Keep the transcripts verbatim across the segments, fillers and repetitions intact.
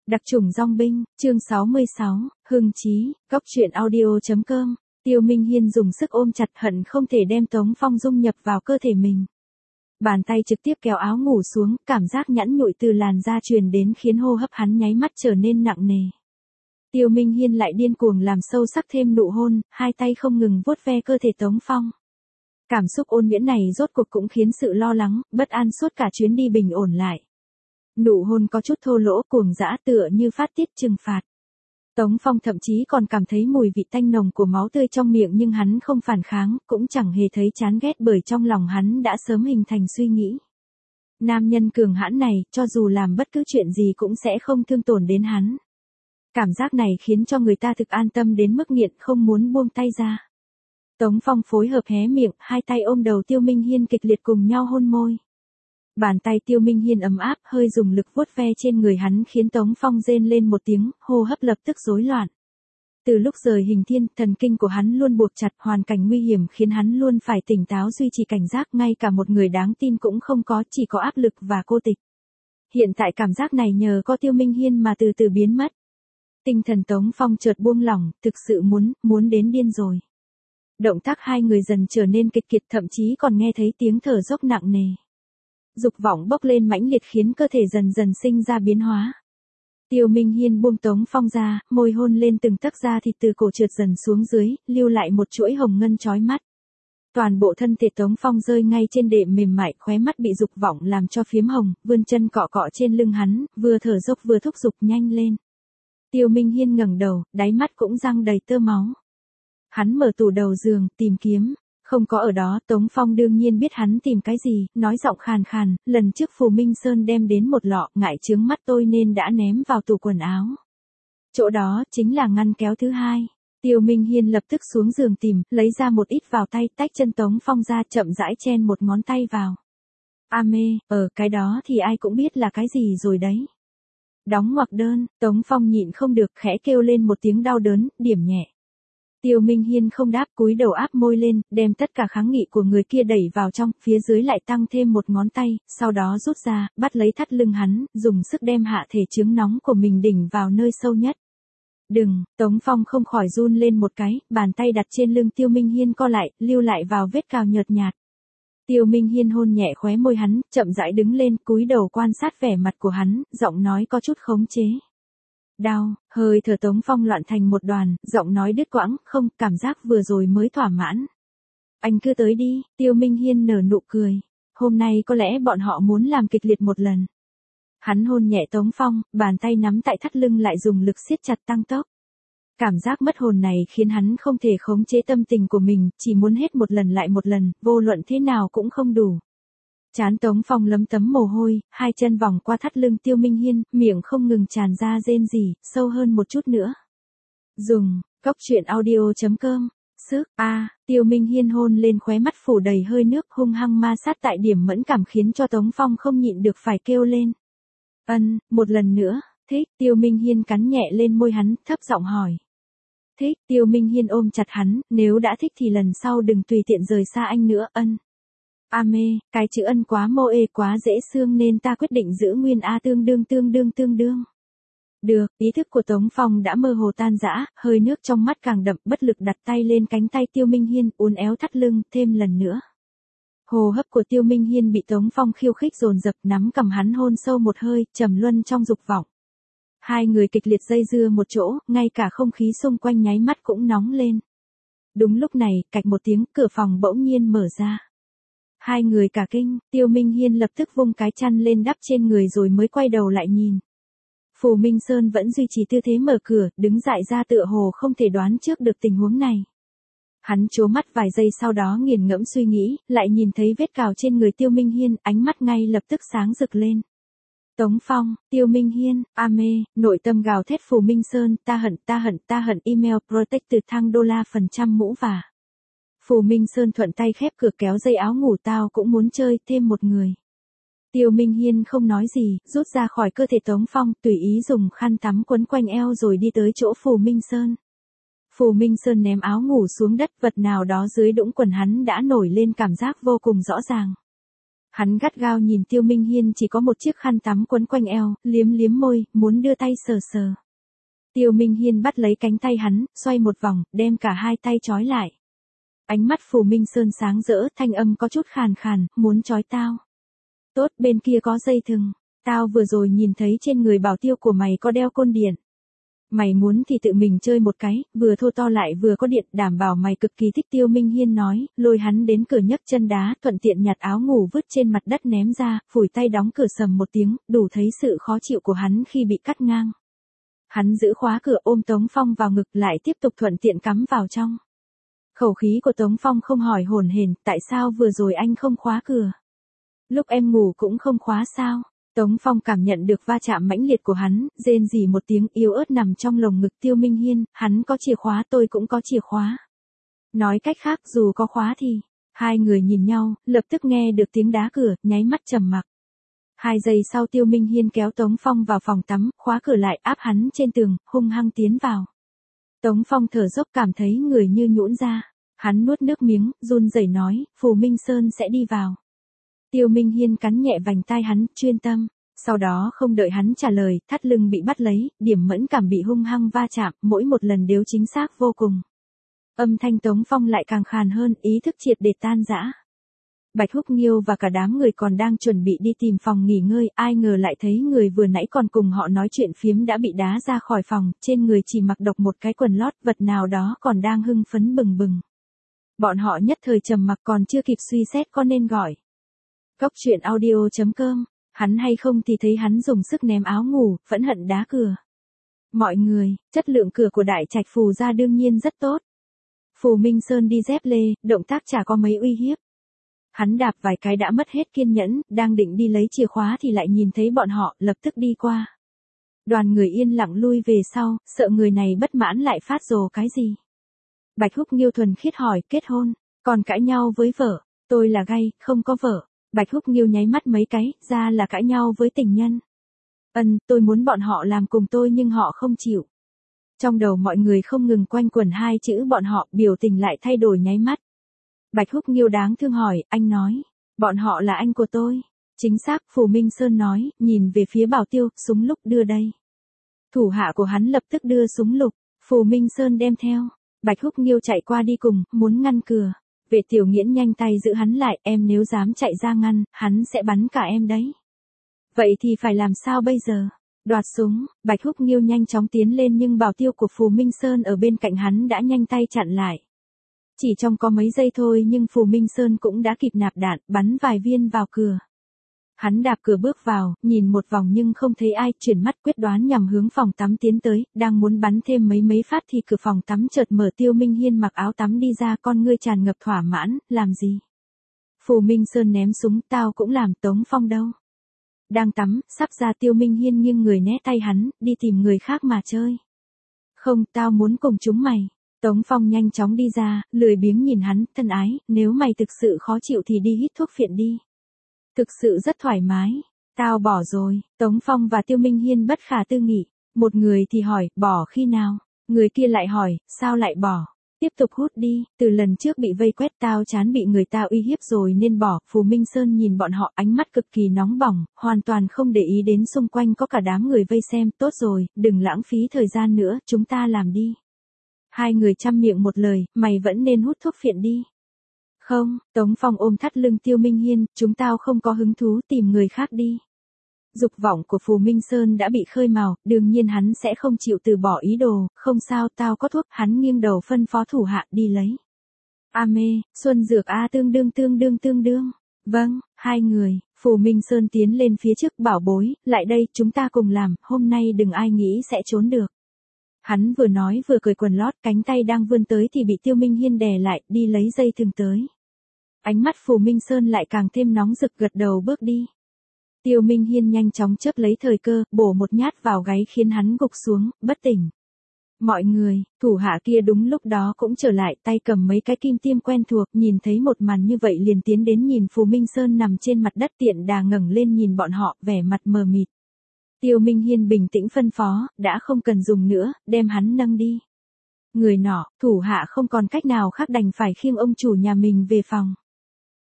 Đặc chủng dong binh, chương sáu mươi sáu, Hưng Chí, góc truyện audio chấm com. Tiêu Minh Hiên dùng sức ôm chặt hận không thể đem Tống Phong dung nhập vào cơ thể mình. Bàn tay trực tiếp kéo áo ngủ xuống, cảm giác nhẵn nhụi từ làn da truyền đến khiến hô hấp hắn nháy mắt trở nên nặng nề. Tiêu Minh Hiên lại điên cuồng làm sâu sắc thêm nụ hôn, hai tay không ngừng vuốt ve cơ thể Tống Phong. Cảm xúc ôn nhuyễn này rốt cuộc cũng khiến sự lo lắng, bất an suốt cả chuyến đi bình ổn lại. Nụ hôn có chút thô lỗ cuồng dã tựa như phát tiết trừng phạt. Tống Phong thậm chí còn cảm thấy mùi vị tanh nồng của máu tươi trong miệng nhưng hắn không phản kháng, cũng chẳng hề thấy chán ghét bởi trong lòng hắn đã sớm hình thành suy nghĩ. Nam nhân cường hãn này, cho dù làm bất cứ chuyện gì cũng sẽ không thương tổn đến hắn. Cảm giác này khiến cho người ta thực an tâm đến mức nghiện không muốn buông tay ra. Tống Phong phối hợp hé miệng, hai tay ôm đầu Tiêu Minh Hiên kịch liệt cùng nhau hôn môi. Bàn tay Tiêu Minh Hiên ấm áp, hơi dùng lực vuốt ve trên người hắn khiến Tống Phong rên lên một tiếng, hô hấp lập tức rối loạn. Từ lúc rời hình thiên, thần kinh của hắn luôn buộc chặt, hoàn cảnh nguy hiểm khiến hắn luôn phải tỉnh táo duy trì cảnh giác, ngay cả một người đáng tin cũng không có, chỉ có áp lực và cô tịch. Hiện tại cảm giác này nhờ có Tiêu Minh Hiên mà từ từ biến mất. Tinh thần Tống Phong chợt buông lỏng, thực sự muốn, muốn đến điên rồi. Động tác hai người dần trở nên kịch kiệt, thậm chí còn nghe thấy tiếng thở dốc nặng nề. Dục vọng bốc lên mãnh liệt khiến cơ thể dần dần sinh ra biến hóa. Tiêu Minh Hiên buông Tống Phong ra, môi hôn lên từng tấc da thịt từ cổ trượt dần xuống dưới, lưu lại một chuỗi hồng ngân chói mắt. Toàn bộ thân thể Tống Phong rơi ngay trên đệm mềm mại, khóe mắt bị dục vọng làm cho phiếm hồng, vươn chân cọ cọ trên lưng hắn, vừa thở dốc vừa thúc giục nhanh lên. Tiêu Minh Hiên ngẩng đầu, đáy mắt cũng răng đầy tơ máu. Hắn mở tủ đầu giường, tìm kiếm. Không có ở đó, Tống Phong đương nhiên biết hắn tìm cái gì, nói giọng khàn khàn, lần trước Phù Minh Sơn đem đến một lọ, ngại chướng mắt tôi nên đã ném vào tủ quần áo. Chỗ đó, chính là ngăn kéo thứ hai. Tiêu Minh Hiên lập tức xuống giường tìm, lấy ra một ít vào tay, tách chân Tống Phong ra, chậm rãi chen một ngón tay vào. A mê, ở cái đó thì ai cũng biết là cái gì rồi đấy. Đóng ngoặc đơn, Tống Phong nhịn không được, khẽ kêu lên một tiếng đau đớn, điểm nhẹ. Tiêu Minh Hiên không đáp, cúi đầu áp môi lên, đem tất cả kháng nghị của người kia đẩy vào trong, phía dưới lại tăng thêm một ngón tay, sau đó rút ra, bắt lấy thắt lưng hắn, dùng sức đem hạ thể trướng nóng của mình đỉnh vào nơi sâu nhất. Đừng, Tống Phong không khỏi run lên một cái, bàn tay đặt trên lưng Tiêu Minh Hiên co lại, lưu lại vào vết cào nhợt nhạt. Tiêu Minh Hiên hôn nhẹ khóe môi hắn, chậm rãi đứng lên, cúi đầu quan sát vẻ mặt của hắn, giọng nói có chút khống chế. Đau, hơi thở Tống Phong loạn thành một đoàn, giọng nói đứt quãng, không, cảm giác vừa rồi mới thỏa mãn. Anh cứ tới đi, Tiêu Minh Hiên nở nụ cười. Hôm nay có lẽ bọn họ muốn làm kịch liệt một lần. Hắn hôn nhẹ Tống Phong, bàn tay nắm tại thắt lưng lại dùng lực siết chặt tăng tốc. Cảm giác mất hồn này khiến hắn không thể khống chế tâm tình của mình, chỉ muốn hết một lần lại một lần, vô luận thế nào cũng không đủ. Trán Tống Phong lấm tấm mồ hôi, hai chân vòng qua thắt lưng Tiêu Minh Hiên, miệng không ngừng tràn ra rên rỉ, sâu hơn một chút nữa. Dùng, góc truyện audio chấm com, sức, a, à, Tiêu Minh Hiên hôn lên khóe mắt phủ đầy hơi nước hung hăng ma sát tại điểm mẫn cảm khiến cho Tống Phong không nhịn được phải kêu lên. Ân, một lần nữa, thích, Tiêu Minh Hiên cắn nhẹ lên môi hắn, thấp giọng hỏi. Thích, Tiêu Minh Hiên ôm chặt hắn, nếu đã thích thì lần sau đừng tùy tiện rời xa anh nữa, ân. A mê, cái chữ ân quá mô ê quá dễ xương nên ta quyết định giữ nguyên A tương đương tương đương tương đương. Được, ý thức của Tống Phong đã mơ hồ tan rã, hơi nước trong mắt càng đậm, bất lực đặt tay lên cánh tay Tiêu Minh Hiên, uốn éo thắt lưng, thêm lần nữa. Hồ hấp của Tiêu Minh Hiên bị Tống Phong khiêu khích dồn dập, nắm cầm hắn hôn sâu một hơi, trầm luân trong dục vọng. Hai người kịch liệt dây dưa một chỗ, ngay cả không khí xung quanh nháy mắt cũng nóng lên. Đúng lúc này, cạch một tiếng, cửa phòng bỗng nhiên mở ra. Hai người cả kinh, Tiêu Minh Hiên lập tức vung cái chăn lên đắp trên người rồi mới quay đầu lại nhìn. Phù Minh Sơn vẫn duy trì tư thế mở cửa, đứng dại ra tựa hồ không thể đoán trước được tình huống này. Hắn trố mắt vài giây sau đó nghiền ngẫm suy nghĩ, lại nhìn thấy vết cào trên người Tiêu Minh Hiên, ánh mắt ngay lập tức sáng rực lên. Tống Phong, Tiêu Minh Hiên, a mê, nội tâm gào thét Phù Minh Sơn, ta hận, ta hận, ta hận email protect từ thang đô la phần trăm mũ và. Phù Minh Sơn thuận tay khép cửa kéo dây áo ngủ tao cũng muốn chơi thêm một người. Tiêu Minh Hiên không nói gì, rút ra khỏi cơ thể Tống Phong, tùy ý dùng khăn tắm quấn quanh eo rồi đi tới chỗ Phù Minh Sơn. Phù Minh Sơn ném áo ngủ xuống đất, vật nào đó dưới đũng quần hắn đã nổi lên cảm giác vô cùng rõ ràng. Hắn gắt gao nhìn Tiêu Minh Hiên chỉ có một chiếc khăn tắm quấn quanh eo, liếm liếm môi, muốn đưa tay sờ sờ. Tiêu Minh Hiên bắt lấy cánh tay hắn, xoay một vòng, đem cả hai tay trói lại. Ánh mắt Phù Minh Sơn sáng rỡ, thanh âm có chút khàn khàn, muốn trói tao. Tốt, bên kia có dây thừng. Tao vừa rồi nhìn thấy trên người bảo tiêu của mày có đeo côn điện. Mày muốn thì tự mình chơi một cái, vừa thô to lại vừa có điện, đảm bảo mày cực kỳ thích. Tiêu Minh Hiên nói, lôi hắn đến cửa nhấc chân đá, thuận tiện nhặt áo ngủ vứt trên mặt đất ném ra, phủi tay đóng cửa sầm một tiếng, đủ thấy sự khó chịu của hắn khi bị cắt ngang. Hắn giữ khóa cửa ôm Tống Phong vào ngực lại tiếp tục thuận tiện cắm vào trong. Khẩu khí của Tống Phong không hỏi hồn hển, tại sao vừa rồi anh không khóa cửa? Lúc em ngủ cũng không khóa sao? Tống Phong cảm nhận được va chạm mãnh liệt của hắn, rên rỉ một tiếng yếu ớt nằm trong lồng ngực Tiêu Minh Hiên, hắn có chìa khóa tôi cũng có chìa khóa. Nói cách khác dù có khóa thì, hai người nhìn nhau, lập tức nghe được tiếng đá cửa, nháy mắt trầm mặc. Hai giây sau Tiêu Minh Hiên kéo Tống Phong vào phòng tắm, khóa cửa lại áp hắn trên tường, hung hăng tiến vào. Tống Phong thở dốc cảm thấy người như nhũn ra, hắn nuốt nước miếng, run rẩy nói, Phù Minh Sơn sẽ đi vào. Tiêu Minh Hiên cắn nhẹ vành tai hắn, chuyên tâm, sau đó không đợi hắn trả lời, thắt lưng bị bắt lấy, điểm mẫn cảm bị hung hăng va chạm, mỗi một lần đều chính xác vô cùng. Âm thanh Tống Phong lại càng khàn hơn, ý thức triệt để tan rã. Bạch Húc Nghiêu và cả đám người còn đang chuẩn bị đi tìm phòng nghỉ ngơi, ai ngờ lại thấy người vừa nãy còn cùng họ nói chuyện phiếm đã bị đá ra khỏi phòng, trên người chỉ mặc độc một cái quần lót, vật nào đó còn đang hưng phấn bừng bừng. Bọn họ nhất thời trầm mặc, còn chưa kịp suy xét có nên gọi Cốc truyện audio chấm com, hắn hay không thì thấy hắn dùng sức ném áo ngủ, phẫn hận đá cửa. Mọi người, chất lượng cửa của Đại Trạch Phù gia đương nhiên rất tốt. Phù Minh Sơn đi dép lê, động tác chả có mấy uy hiếp. Hắn đạp vài cái đã mất hết kiên nhẫn, đang định đi lấy chìa khóa thì lại nhìn thấy bọn họ, lập tức đi qua. Đoàn người yên lặng lui về sau, sợ người này bất mãn lại phát rồ cái gì. Bạch Húc Nghiêu thuần khiết hỏi, kết hôn, còn cãi nhau với vợ, tôi là gay, không có vợ. Bạch Húc Nghiêu nháy mắt mấy cái, ra là cãi nhau với tình nhân. Ân, tôi muốn bọn họ làm cùng tôi nhưng họ không chịu. Trong đầu mọi người không ngừng quanh quẩn hai chữ bọn họ, biểu tình lại thay đổi nháy mắt. Bạch Húc Nghiêu đáng thương hỏi, anh nói, bọn họ là anh của tôi. Chính xác, Phù Minh Sơn nói, nhìn về phía Bảo Tiêu, súng lục đưa đây. Thủ hạ của hắn lập tức đưa súng lục, Phù Minh Sơn đem theo. Bạch Húc Nghiêu chạy qua đi cùng, muốn ngăn cửa. Vệ Tiểu Nghiễn nhanh tay giữ hắn lại, em nếu dám chạy ra ngăn, hắn sẽ bắn cả em đấy. Vậy thì phải làm sao bây giờ? Đoạt súng, Bạch Húc Nghiêu nhanh chóng tiến lên nhưng Bảo Tiêu của Phù Minh Sơn ở bên cạnh hắn đã nhanh tay chặn lại. Chỉ trong có mấy giây thôi nhưng Phù Minh Sơn cũng đã kịp nạp đạn, bắn vài viên vào cửa. Hắn đạp cửa bước vào, nhìn một vòng nhưng không thấy ai, chuyển mắt quyết đoán nhằm hướng phòng tắm tiến tới, đang muốn bắn thêm mấy mấy phát thì cửa phòng tắm chợt mở. Tiêu Minh Hiên mặc áo tắm đi ra, con ngươi tràn ngập thỏa mãn, làm gì? Phù Minh Sơn ném súng, tao cũng làm. Tống Phong đâu? Đang tắm, sắp ra. Tiêu Minh Hiên nghiêng người né tay hắn, đi tìm người khác mà chơi. Không, tao muốn cùng chúng mày. Tống Phong nhanh chóng đi ra, lười biếng nhìn hắn, thân ái, nếu mày thực sự khó chịu thì đi hít thuốc phiện đi. Thực sự rất thoải mái. Tao bỏ rồi. Tống Phong và Tiêu Minh Hiên bất khả tư nghị. Một người thì hỏi, bỏ khi nào? Người kia lại hỏi, sao lại bỏ? Tiếp tục hút đi, từ lần trước bị vây quét tao chán bị người ta uy hiếp rồi nên bỏ. Phù Minh Sơn nhìn bọn họ ánh mắt cực kỳ nóng bỏng, hoàn toàn không để ý đến xung quanh có cả đám người vây xem. Tốt rồi, đừng lãng phí thời gian nữa, chúng ta làm đi. Hai người chăm miệng một lời, mày vẫn nên hút thuốc phiện đi. Không, Tống Phong ôm thắt lưng Tiêu Minh Hiên, chúng tao không có hứng thú, tìm người khác đi. Dục vọng của Phù Minh Sơn đã bị khơi mào, đương nhiên hắn sẽ không chịu từ bỏ ý đồ, không sao tao có thuốc, hắn nghiêng đầu phân phó thủ hạ đi lấy. A mê, xuân dược A tương đương tương đương tương đương. Vâng, hai người, Phù Minh Sơn tiến lên phía trước bảo bối, lại đây, chúng ta cùng làm, hôm nay đừng ai nghĩ sẽ trốn được. Hắn vừa nói vừa cởi quần lót, cánh tay đang vươn tới thì bị Tiêu Minh Hiên đè lại, đi lấy dây thừng tới. Ánh mắt Phù Minh Sơn lại càng thêm nóng rực, gật đầu bước đi. Tiêu Minh Hiên nhanh chóng chớp lấy thời cơ, bổ một nhát vào gáy khiến hắn gục xuống, bất tỉnh. Mọi người, thủ hạ kia đúng lúc đó cũng trở lại, tay cầm mấy cái kim tiêm quen thuộc, nhìn thấy một màn như vậy liền tiến đến nhìn Phù Minh Sơn nằm trên mặt đất, tiện đà ngẩng lên nhìn bọn họ, vẻ mặt mờ mịt. Tiêu Minh Hiên bình tĩnh phân phó, đã không cần dùng nữa, đem hắn nâng đi. Người nọ, thủ hạ không còn cách nào khác đành phải khiêng ông chủ nhà mình về phòng.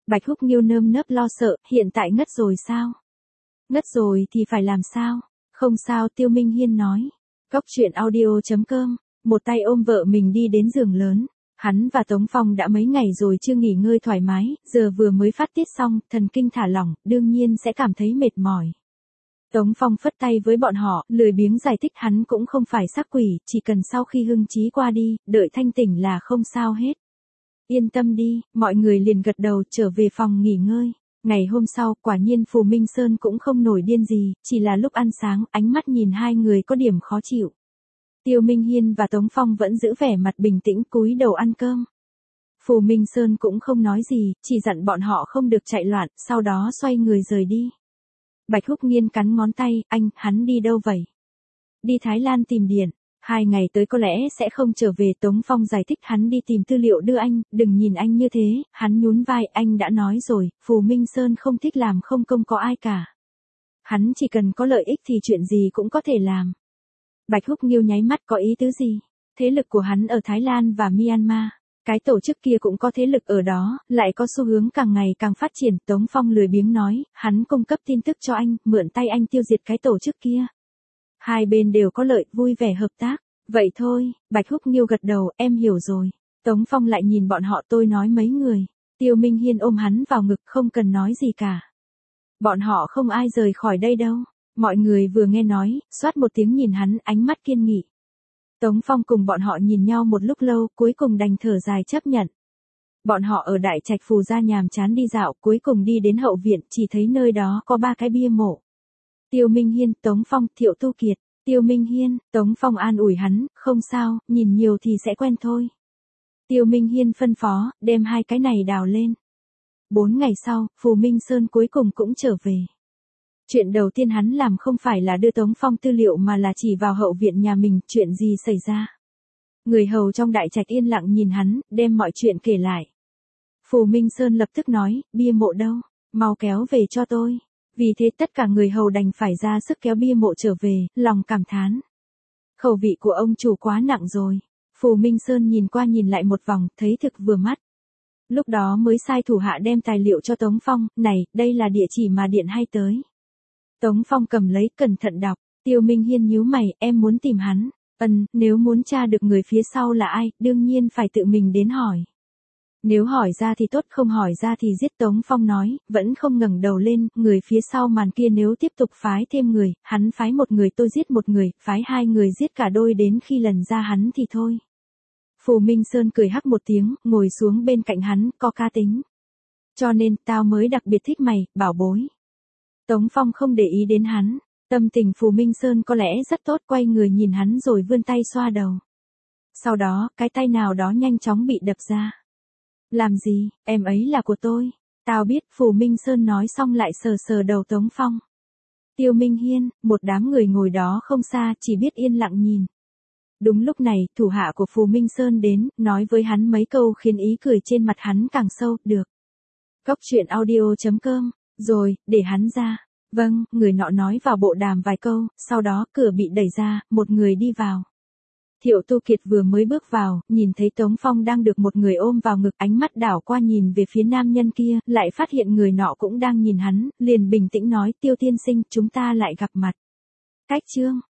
Bạch Húc Nghiêu nơm nớp lo sợ, hiện tại ngất rồi sao? Ngất rồi thì phải làm sao? Không sao, Tiêu Minh Hiên nói. Cóc truyện audio chấm com, một tay ôm vợ mình đi đến giường lớn. Hắn và Tống Phong đã mấy ngày rồi chưa nghỉ ngơi thoải mái, giờ vừa mới phát tiết xong, thần kinh thả lỏng, đương nhiên sẽ cảm thấy mệt mỏi. Tống Phong phất tay với bọn họ, lười biếng giải thích hắn cũng không phải xác quỷ, chỉ cần sau khi hưng trí qua đi, đợi thanh tỉnh là không sao hết. Yên tâm đi, mọi người liền gật đầu trở về phòng nghỉ ngơi. Ngày hôm sau, quả nhiên Phù Minh Sơn cũng không nổi điên gì, chỉ là lúc ăn sáng, ánh mắt nhìn hai người có điểm khó chịu. Tiêu Minh Hiên và Tống Phong vẫn giữ vẻ mặt bình tĩnh cúi đầu ăn cơm. Phù Minh Sơn cũng không nói gì, chỉ dặn bọn họ không được chạy loạn, sau đó xoay người rời đi. Bạch Húc Nghiên cắn ngón tay, anh, hắn đi đâu vậy? Đi Thái Lan tìm điện, hai ngày tới có lẽ sẽ không trở về. Tống Phong giải thích hắn đi tìm tư liệu đưa anh, đừng nhìn anh như thế, hắn nhún vai, anh đã nói rồi, Phù Minh Sơn không thích làm không công có ai cả. Hắn chỉ cần có lợi ích thì chuyện gì cũng có thể làm. Bạch Húc Nghiêu nháy mắt, có ý tứ gì? Thế lực của hắn ở Thái Lan và Myanmar. Cái tổ chức kia cũng có thế lực ở đó, lại có xu hướng càng ngày càng phát triển. Tống Phong lười biếng nói, hắn cung cấp tin tức cho anh, mượn tay anh tiêu diệt cái tổ chức kia. Hai bên đều có lợi, vui vẻ hợp tác. Vậy thôi, Bạch Húc Nghiêu gật đầu, em hiểu rồi. Tống Phong lại nhìn bọn họ, tôi nói mấy người. Tiêu Minh Hiên ôm hắn vào ngực, không cần nói gì cả. Bọn họ không ai rời khỏi đây đâu. Mọi người vừa nghe nói, xoát một tiếng nhìn hắn, ánh mắt kiên nghị. Tống Phong cùng bọn họ nhìn nhau một lúc lâu, cuối cùng đành thở dài chấp nhận. Bọn họ ở Đại Trạch Phù gia nhàm chán đi dạo, cuối cùng đi đến hậu viện, chỉ thấy nơi đó có ba cái bia mộ. Tiêu Minh Hiên, Tống Phong, Thiệu Tu Kiệt. Tiêu Minh Hiên, Tống Phong an ủi hắn, không sao, nhìn nhiều thì sẽ quen thôi. Tiêu Minh Hiên phân phó, đem hai cái này đào lên. Bốn ngày sau, Phù Minh Sơn cuối cùng cũng trở về. Chuyện đầu tiên hắn làm không phải là đưa Tống Phong tư liệu mà là chỉ vào hậu viện nhà mình, chuyện gì xảy ra. Người hầu trong đại trạch yên lặng nhìn hắn, đem mọi chuyện kể lại. Phù Minh Sơn lập tức nói, bia mộ đâu, mau kéo về cho tôi. Vì thế tất cả người hầu đành phải ra sức kéo bia mộ trở về, lòng cảm thán. Khẩu vị của ông chủ quá nặng rồi. Phù Minh Sơn nhìn qua nhìn lại một vòng, thấy thực vừa mắt. Lúc đó mới sai thủ hạ đem tài liệu cho Tống Phong, này, đây là địa chỉ mà điện hay tới. Tống Phong cầm lấy, cẩn thận đọc. Tiêu Minh Hiên nhíu mày, em muốn tìm hắn. Ừm, nếu muốn tra được người phía sau là ai, đương nhiên phải tự mình đến hỏi. Nếu hỏi ra thì tốt, không hỏi ra thì giết. Tống Phong nói, vẫn không ngẩng đầu lên, người phía sau màn kia nếu tiếp tục phái thêm người, hắn phái một người tôi giết một người, phái hai người giết cả đôi, đến khi lần ra hắn thì thôi. Phù Minh Sơn cười hắc một tiếng, ngồi xuống bên cạnh hắn, có cá tính. Cho nên, tao mới đặc biệt thích mày, bảo bối. Tống Phong không để ý đến hắn, tâm tình Phù Minh Sơn có lẽ rất tốt, quay người nhìn hắn rồi vươn tay xoa đầu. Sau đó, cái tay nào đó nhanh chóng bị đập ra. Làm gì, em ấy là của tôi. Tao biết, Phù Minh Sơn nói xong lại sờ sờ đầu Tống Phong. Tiêu Minh Hiên, một đám người ngồi đó không xa, chỉ biết yên lặng nhìn. Đúng lúc này, thủ hạ của Phù Minh Sơn đến, nói với hắn mấy câu khiến ý cười trên mặt hắn càng sâu, được. Cóc truyện audio chấm com, rồi, để hắn ra. Vâng, người nọ nói vào bộ đàm vài câu, sau đó cửa bị đẩy ra, một người đi vào. Thiệu Tu Kiệt vừa mới bước vào, nhìn thấy Tống Phong đang được một người ôm vào ngực, ánh mắt đảo qua nhìn về phía nam nhân kia, lại phát hiện người nọ cũng đang nhìn hắn, liền bình tĩnh nói, Tiêu tiên sinh, chúng ta lại gặp mặt. Cách chương.